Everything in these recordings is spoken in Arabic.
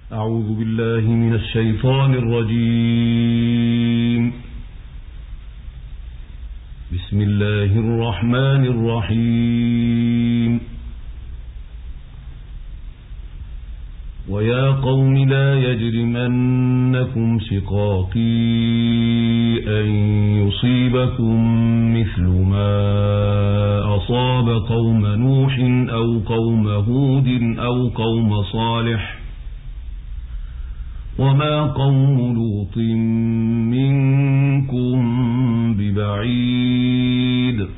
أعوذ بالله من الشيطان الرجيم. بسم الله الرحمن الرحيم. ويا قوم لا يجرمنكم شقاقي أن يصيبكم مثل ما أصاب قوم نوح أو قوم هود أو قوم صالح وما قوم لوط منكم ببعيد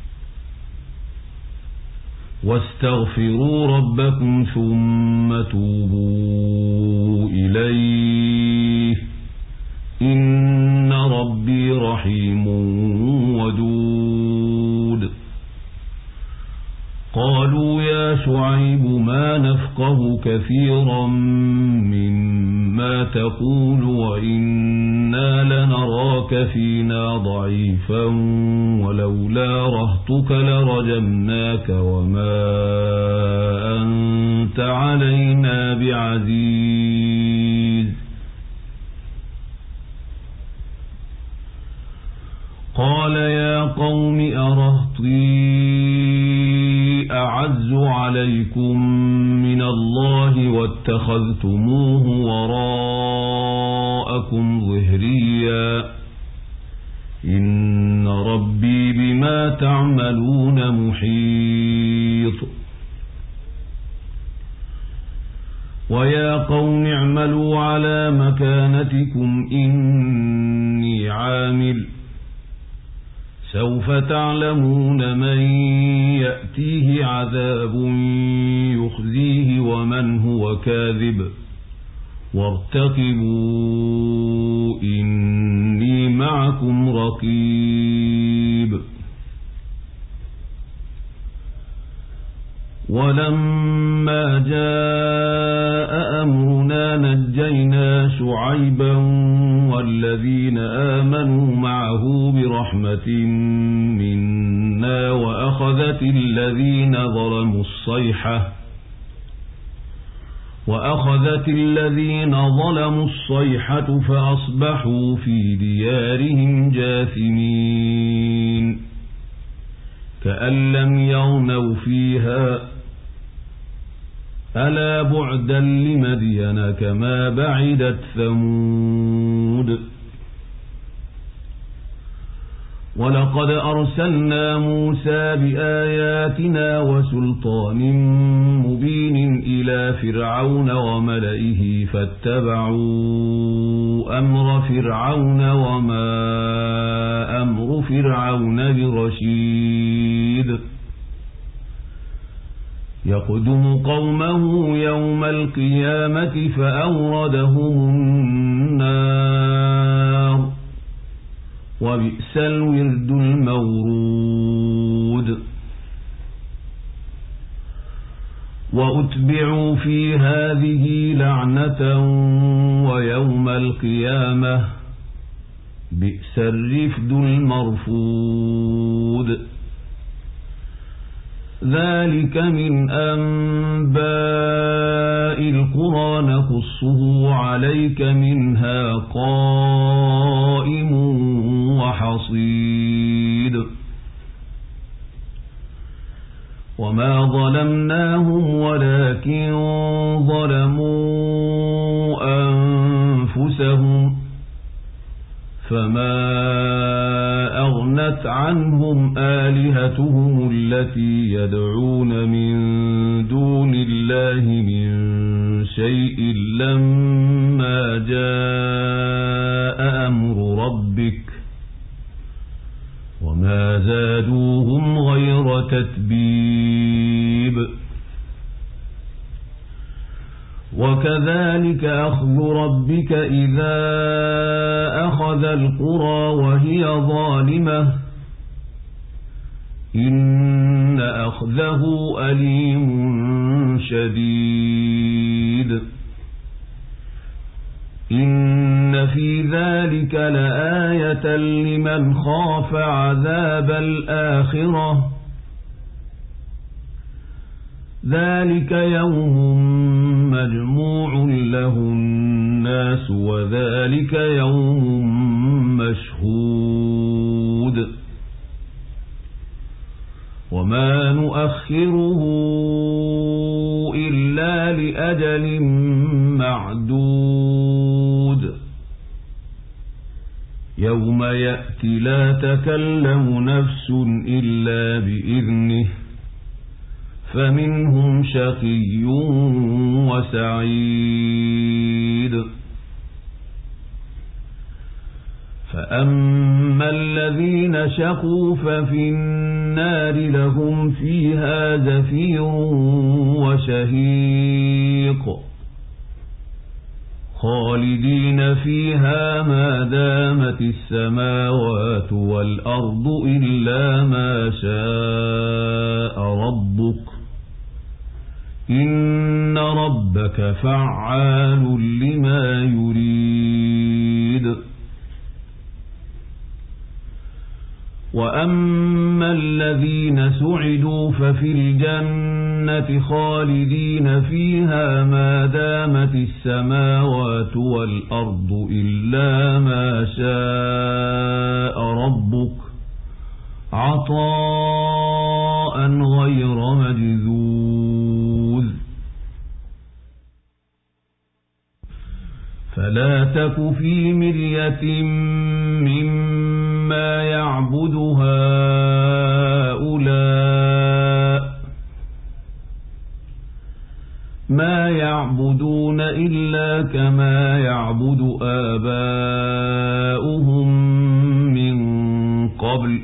واستغفروا ربكم ثم توبوا إليه إن ربي رحيم ودود. قالوا يا شعيب ما نفقه كثيرا مما تقول وإنا لنراك فينا ضعيفا ولولا رهتك لرجمناك وما أنت علينا بعزيز. قال يا قوم أرهطي أعز عليكم من الله واتخذتموه وراءكم ظهريا إن ربي بما تعملون محيط. ويا قوم اعملوا على مكانتكم إني عامل سوف تعلمون من يأتيه عذاب يخزيه ومن هو كاذب وارتقبوا إني معكم رقيب. ولما جاء أمرنا نجينا شعيبا والذين آمنوا معه برحمة منا وأخذت الذين ظلموا الصيحة فأصبحوا في ديارهم جاثمين كأن لم يغنوا فيها ألا بعدا لمدين كما بعدت ثمود. ولقد أرسلنا موسى بآياتنا وسلطان مبين إلى فرعون وملئه فاتبعوا أمر فرعون وما أمر فرعون برشيد. يقدم قومه يوم القيامة فأوردهم النار وبئس الورد المورود. وأتبعوا في هذه لعنة ويوم القيامة بئس الرفد المرفود. ذلك من أنباء القرى نقصه عليك منها قائم وحصيد. وما ظلمناهم ولكن ظلموا أنفسهم فما أغنت عنهم آلهتهم التي يدعون من دون الله من شيء لما جاء أمر ربك وما زادوهم غير تتبيب. وكذلك أخذ ربك إذا أخذ القرى وهي ظالمة إن أخذه أليم شديد. إن في ذلك لآية لمن خاف عذاب الآخرة ذلك يوم مجموع له الناس وذلك يوم مشهود وما نؤخره إلا لأجل معدود يوم يأتي لا تكلم نفس إلا بإذنه فمنهم شقي وسعيد فأما الذين شقوا ففي النار لهم فيها زفير وشهيق خالدين فيها ما دامت السماوات والأرض إلا ما شاء ربك إن ربك فعال لما يريد وأما الذين سعدوا ففي الجنة خالدين فيها ما دامت السماوات والأرض إلا ما شاء ربك عطاء غير مجذوذ فلا تك في مرية مما يعبد هؤلاء ما يعبدون إلا كما يعبد آباؤهم من قبل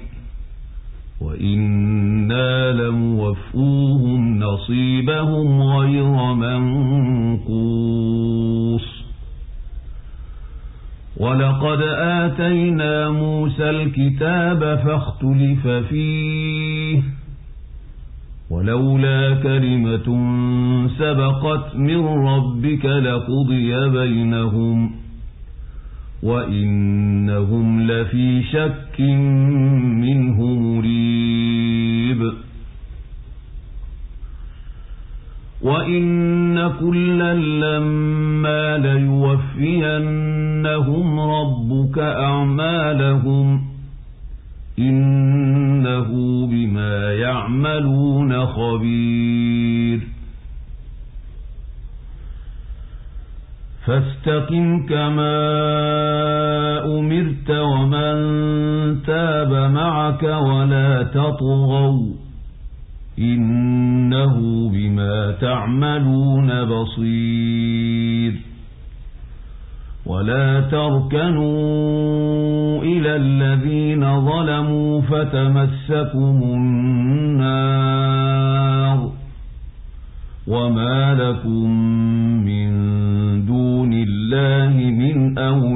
وإنا لموفوهم نصيبهم غير منقوص ولقد آتينا موسى الكتاب فاختلف فيه ولولا كلمة سبقت من ربك لقضي بينهم وإنهم لفي شك منه مريب وإن كلا لما ليوفينهم ربك أعمالهم إنه بما يعملون خبير فاستقم كما أمرت ومن تاب معك ولا تطغوا إنه بما تعملون بصير ولا تركنوا إلى الذين ظلموا فتمسكم النار وما لكم من دون الله من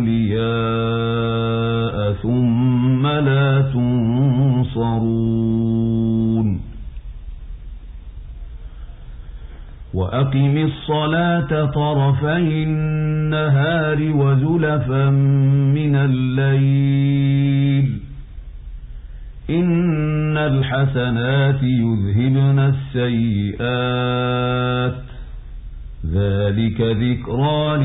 أولياء ثم لا تنصرون وأقم الصلاة طرفي النهار وزلفا من الليل إن الحسنات يذهبن السيئات ذلك ذكرى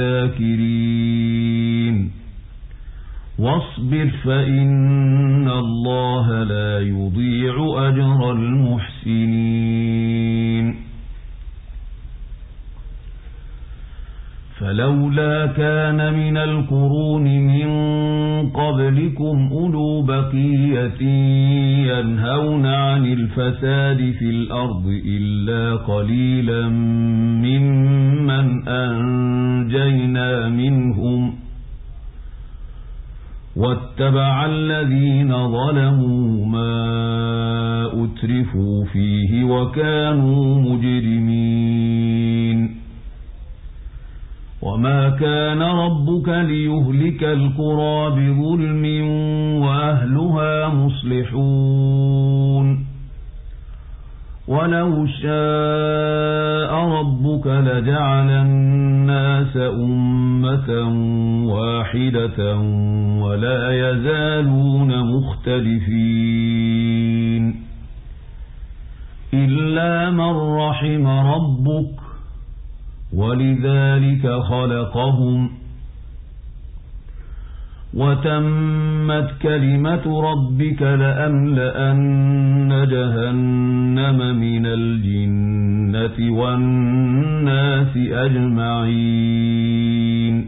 للذاكرين واصبر فإن الله لا يضيع أجر المحسنين فلولا كان من القرون من قبلكم أولو بقية ينهون عن الفساد في الأرض إلا قليلا ممن أنجينا منهم واتبع الذين ظلموا ما أترفوا فيه وكانوا مجرمين وما كان ربك ليهلك القرى بظلم وأهلها مصلحون ولو شاء ربك لجعل الناس أمة واحدة ولا يزالون مختلفين إلا من رحم ربك ولذلك خلقهم وتمت كلمة ربك لأملأن جهنم من الجنة والناس أجمعين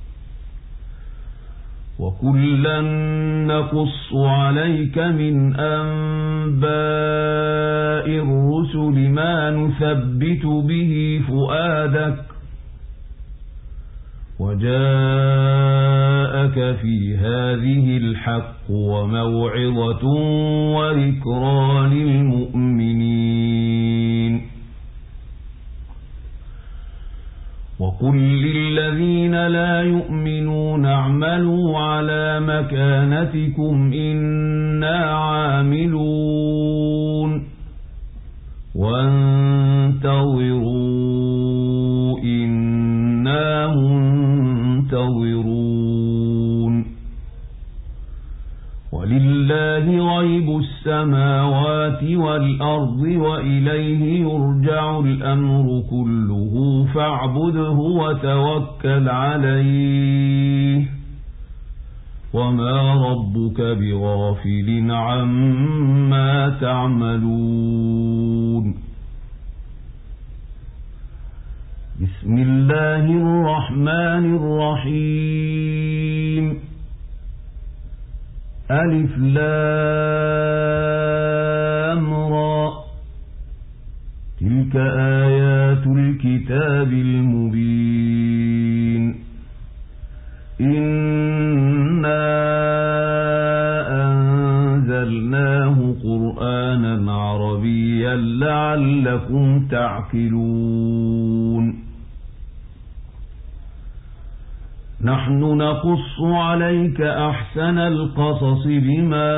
وكلا نقص عليك من أنباء الرسل ما نثبت به فؤادك وجاءك في هذه الحق وموعظة وذكرى للمؤمنين وقل للذين لا يؤمنون اعملوا على مكانتكم إنا عاملون وانتظروا إنا منتظرون ولله غيب السماوات والأرض وإليه يرجع الأمر كله فاعبده وتوكل عليه وما ربك بغافل عما تعملون بسم الله الرحمن الرحيم ألف لام را تلك آيات الكتاب المبين إنا أنزلناه قرآنا عربيا لعلكم تعقلون نحن نقص عليك أحسن القصص بما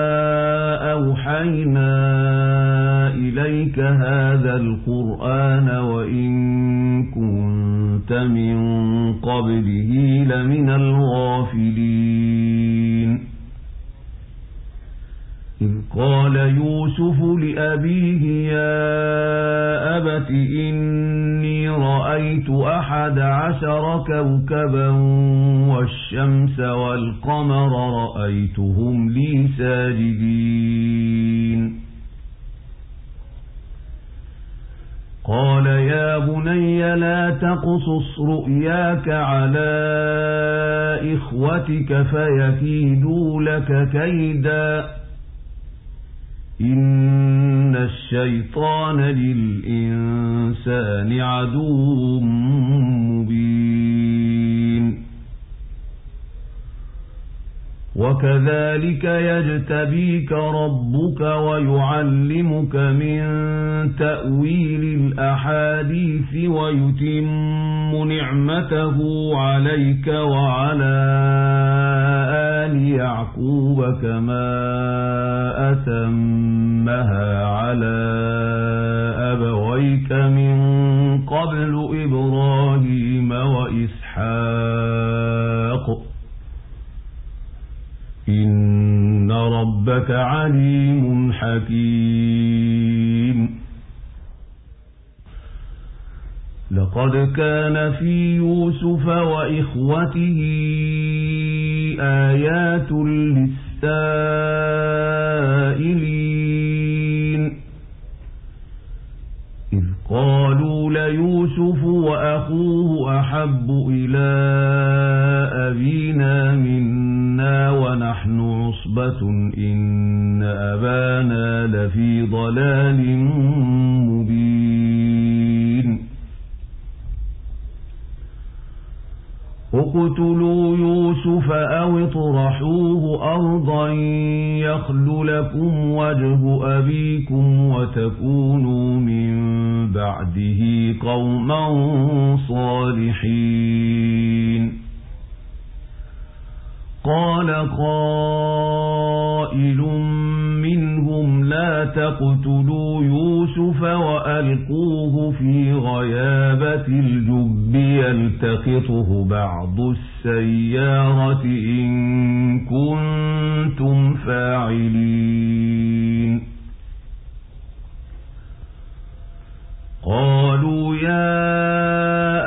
أوحينا إليك هذا القرآن وإن كنت من قبله لمن الغافلين إذ قال يوسف لأبيه يا أبت إني رأيت 11 كوكبا والشمس والقمر رأيتهم لي ساجدين قال يا بني لا تقصص رؤياك على إخوتك فيكيدوا لك كيدا إن الشيطان للإنسان عدو مبين وكذلك يجتبيك ربك ويعلمك من تأويل الأحاديث ويتم نعمته عليك وعلى آل يعقوب كما أتمها على أبويك من قبل إبراهيم وإسحاق إن ربك عليم حكيم لقد كان في يوسف وإخوته آيات للسائلين إذ قالوا ليوسف وأخوه أحب إلى أبينا منا ونحن عصبة إن أبانا لفي ضلال مبين اقتلوا يوسف أو اطرحوه أرضا يخل لكم وجه أبيكم وتكونوا من بعده قوما صالحين قال قائل منهم لا تقتلوا يوسف وألقوه في غيابة الجب يلتقطه بعض السيارة إن كنتم فاعلين قالوا يا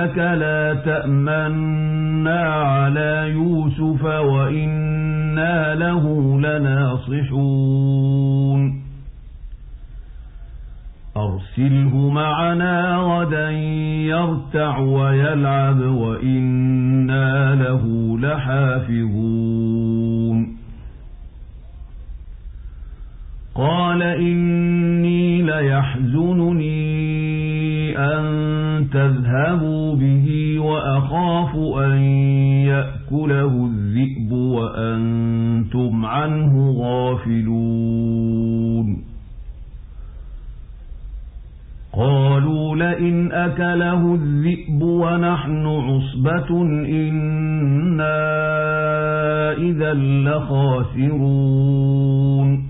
إنك لا تأمنا على يوسف وإنا له لناصحون أرسله معنا غدا يرتع ويلعب وإنا له لحافظون قال إني ليحزنني أن تذهبوا به وأخاف أن يأكله الذئب وأنتم عنه غافلون قالوا لئن أكله الذئب ونحن عصبة إنا إذا لخاسرون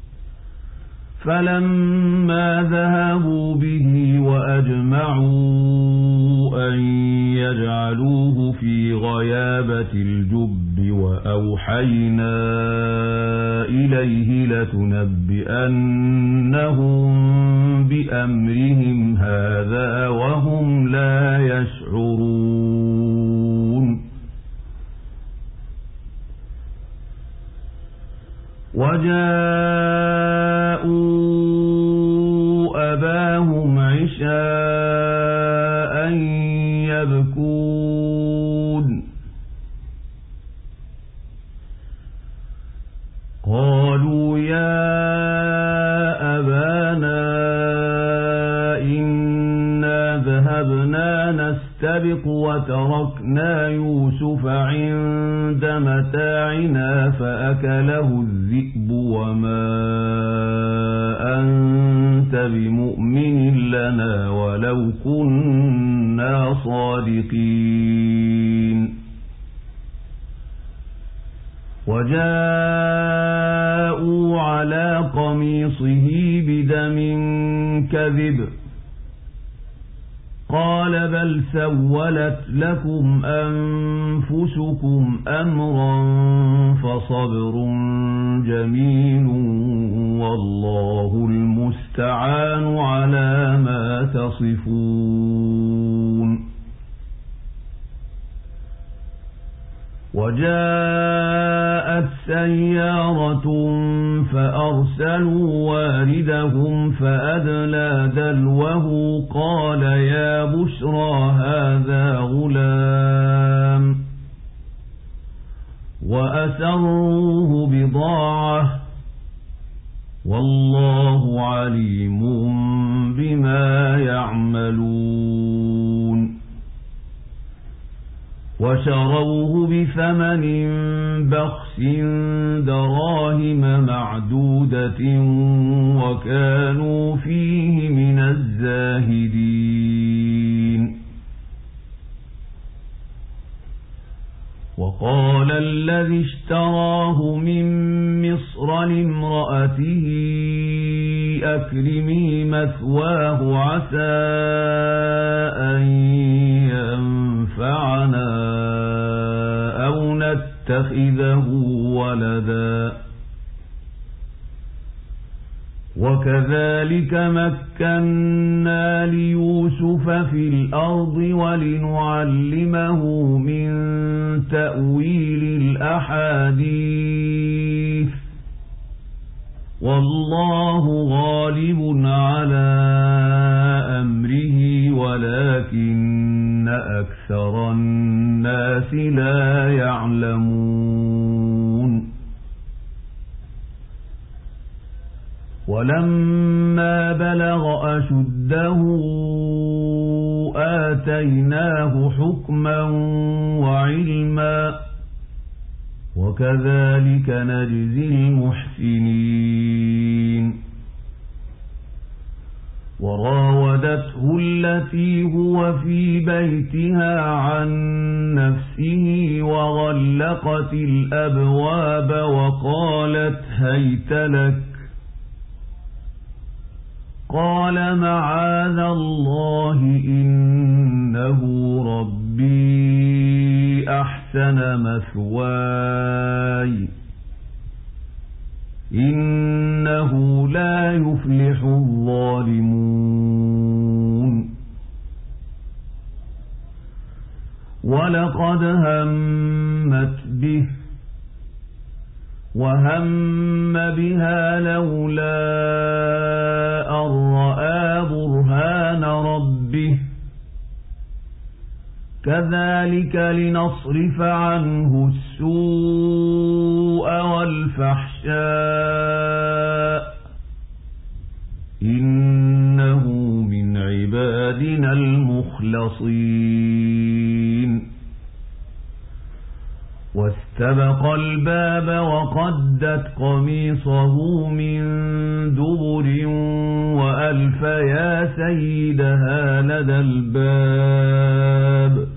فلما ذهبوا به وأجمعوا أن يجعلوه في غيابة الجب وأوحينا إليه لتنبئنهم بأمرهم هذا وهم لا يشعرون وجاءوا أباهم عشاء يبكون قالوا يا أبانا إنا ذهبنا نستبق وتركنا يوسف عند متاعنا فأكله الذئب وما أنت بمؤمن لنا ولو كنا صادقين وجاءوا على قميصه بدم كذب قال بل سولت لكم أنفسكم أمرا فصبر جميل والله المستعان على ما تصفون وجاءت سيارة فأرسلوا واردهم فأدلى دلوه قال يا بشرى هذا غلام وأسروه بضاعة والله عليم بما يعملون وشروه بثمن بخس دراهم معدودة وكانوا فيه من الزاهدين وقال الذي اشتراه من مصر لامرأته أكرمي مثواه عسى أن ينفعنا أو نتخذه ولدا وكذلك مكنا ليوسف في الأرض ولنعلمه من تأويل الأحاديث والله غالب على أمره ولكن أكثر الناس لا يعلمون ولما بلغ أشده آتيناه حكما وعلما وكذلك نجزي المحسنين وراودته التي هو في بيتها عن نفسه وغلقت الأبواب وقالت هيت لك قال معاذ الله إنه ربي أحسن مثواي إنه لا يفلح الظالمون ولقد همت به وهم بها لولا أن رأى برهان ربه كذلك لنصرف عنه السوء والفحشاء إنه من عبادنا المخلصين واستبق الباب وقدت قميصه من دبر وألف يا سيدها لدى الباب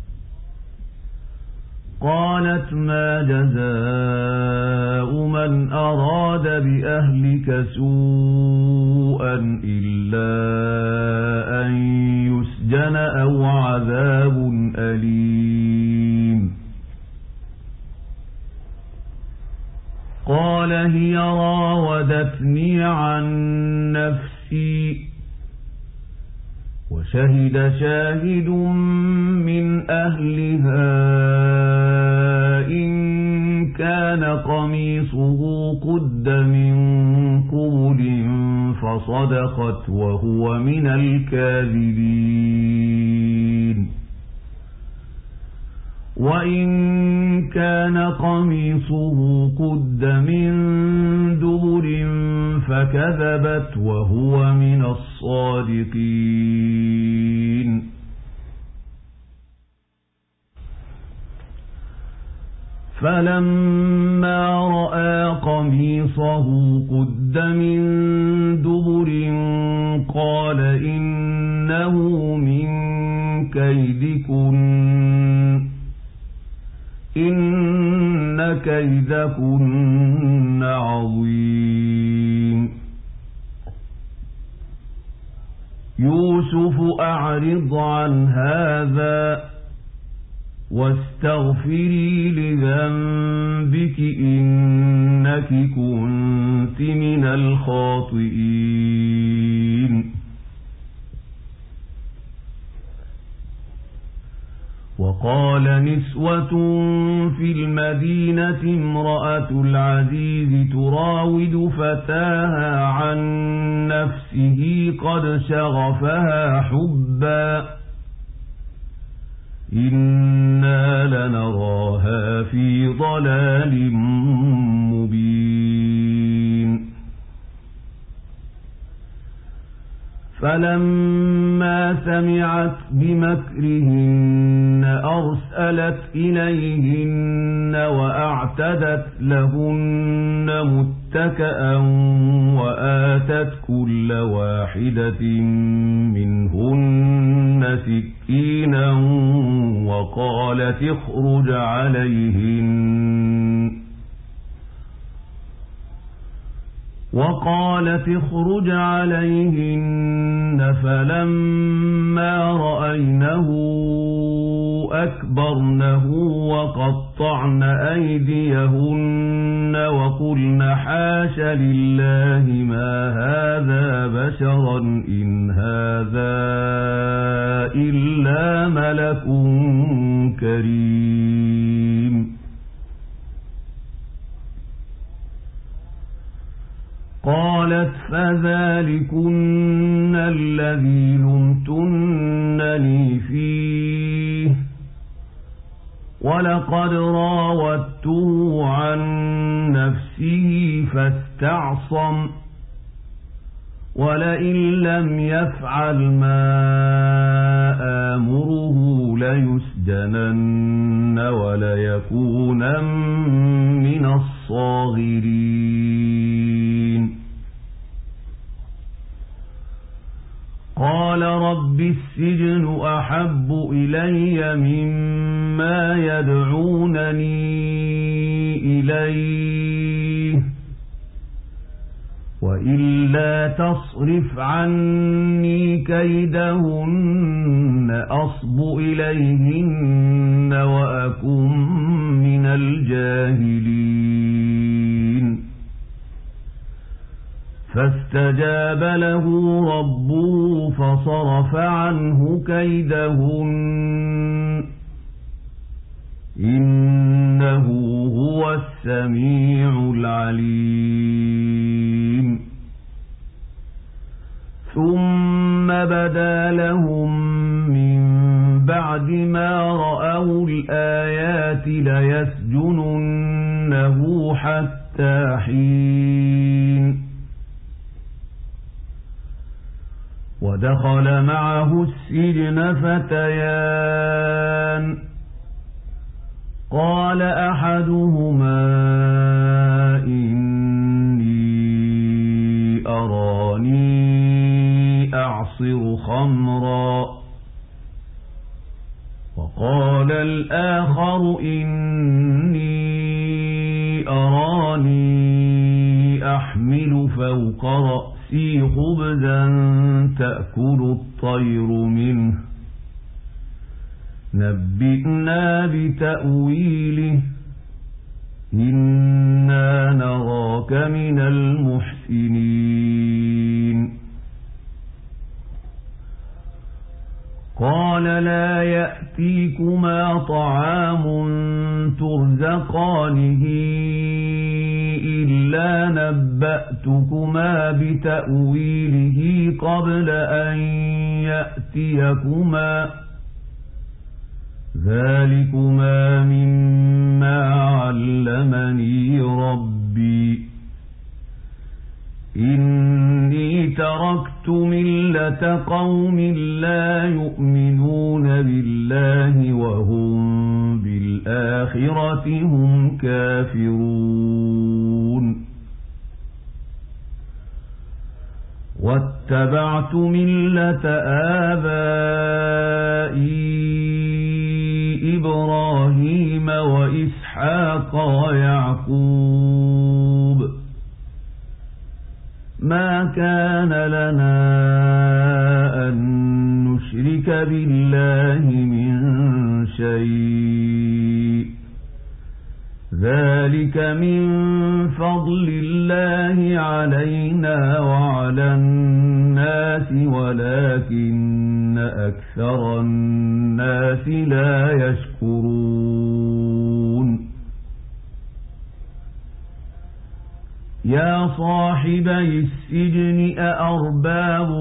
قالت ما جزاء من أراد بأهلك سوءا إلا أن يسجن أو عذاب أليم قال هي راودتني عن نفسي وشهد شاهد من أهلها إن كان قميصه قد من قبل فصدقت وهو من الكاذبين وإن كان قميصه قد من دبر فكذبت وهو من الصادقين فلما رأى قميصه قد من دبر قال إنه من كيدكن إن كيدكن عظيم يوسف أعرض عن هذا واستغفري لذنبك إنك كنت من الخاطئين وقال نسوة في المدينة امرأة العزيز تراود فتاها عن نفسه قد شغفها حبا إنا لنراها في ضلال مبين فلما سمعت بمكرهن أرسلت إليهن وأعتدت لهن متكأ وآتت كل واحدة منهن سكينا وقالت اخرج عليهن فلما رأينه أكبرنه وقطعن أيديهن وقلن حاش لله ما هذا بشرا إن هذا إلا ملك كريم قالت فذلكن الذي لمتنني فيه ولقد راودته عن نفسه فاستعصم ولئن لم يفعل ما آمره ليسجنن وليكونن من الصاغرين قال رب السجن أحب إلي مما يدعونني إليه وإلا تصرف عني كيدهن أصب إليهن وأكن من الجاهلين فاستجاب له ربه فصرف عنه كيدهن إنه هو السميع العليم ثم بدا لهم من بعد ما رأوا الآيات ليسجننه حتى حين ودخل معه السجن فتيان قال أحدهما إني أراني أعصر خمرا وقال الآخر إني أراني أحمل فوق رأسي خبزا تأكل الطير منه نبئنا بتأويله إنا نراك من المحسنين قال لا يأتيكما طعام ترزقانه إلا نبأتكما بتأويله قبل أن يأتيكما ذلكما مما علمني ربي إني تركت ملة قوم لا يؤمنون بالله وهم بالآخرة هم كافرون واتبعت ملة آبائي إبراهيم وإسحاق ويعقوب ما كان لنا أن نشرك بالله من شيء ذلك من فضل الله علينا وعلى الناس ولكن أكثر الناس لا يشكرون يا صاحبي السجن أأرباب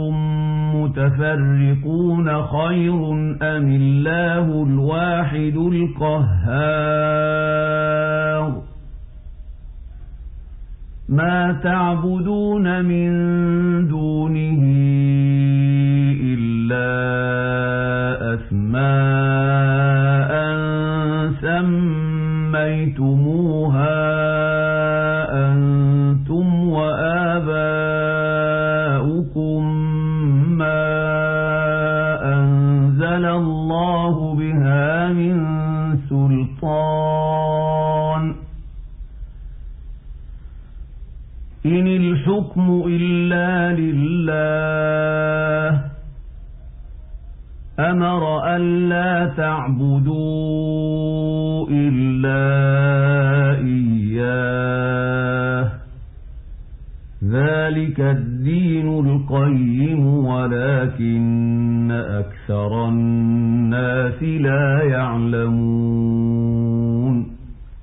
متفرقون خير أم الله الواحد القهار ما تعبدون من دونه إلا أسماء سميتموها أنتم وآباؤكم ما أنزل الله بها من سلطان إن الحكم إلا لله أمر ألا تعبدوا إلا إياه ذلك الدين القيم ولكن أكثر الناس لا يعلمون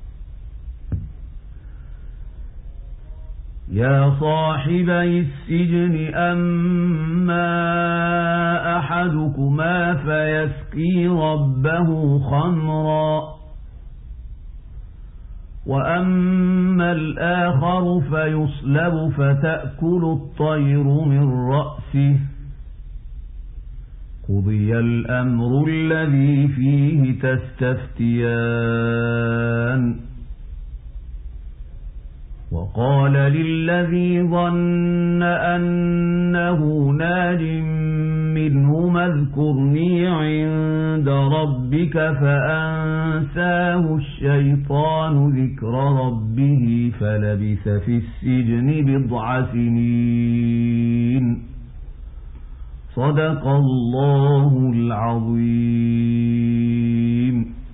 يا صاحبي السجن أما أحدكما فيسقي ربه خمرا وأما الآخر فيصلب فتأكل الطير من رأسه قضي الأمر الذي فيه تستفتيان وقال للذي ظن أنه ناج منهما اذكرني عند ربك فأنساه الشيطان ذكر ربه فلبث في السجن بضع سنين صدق الله العظيم.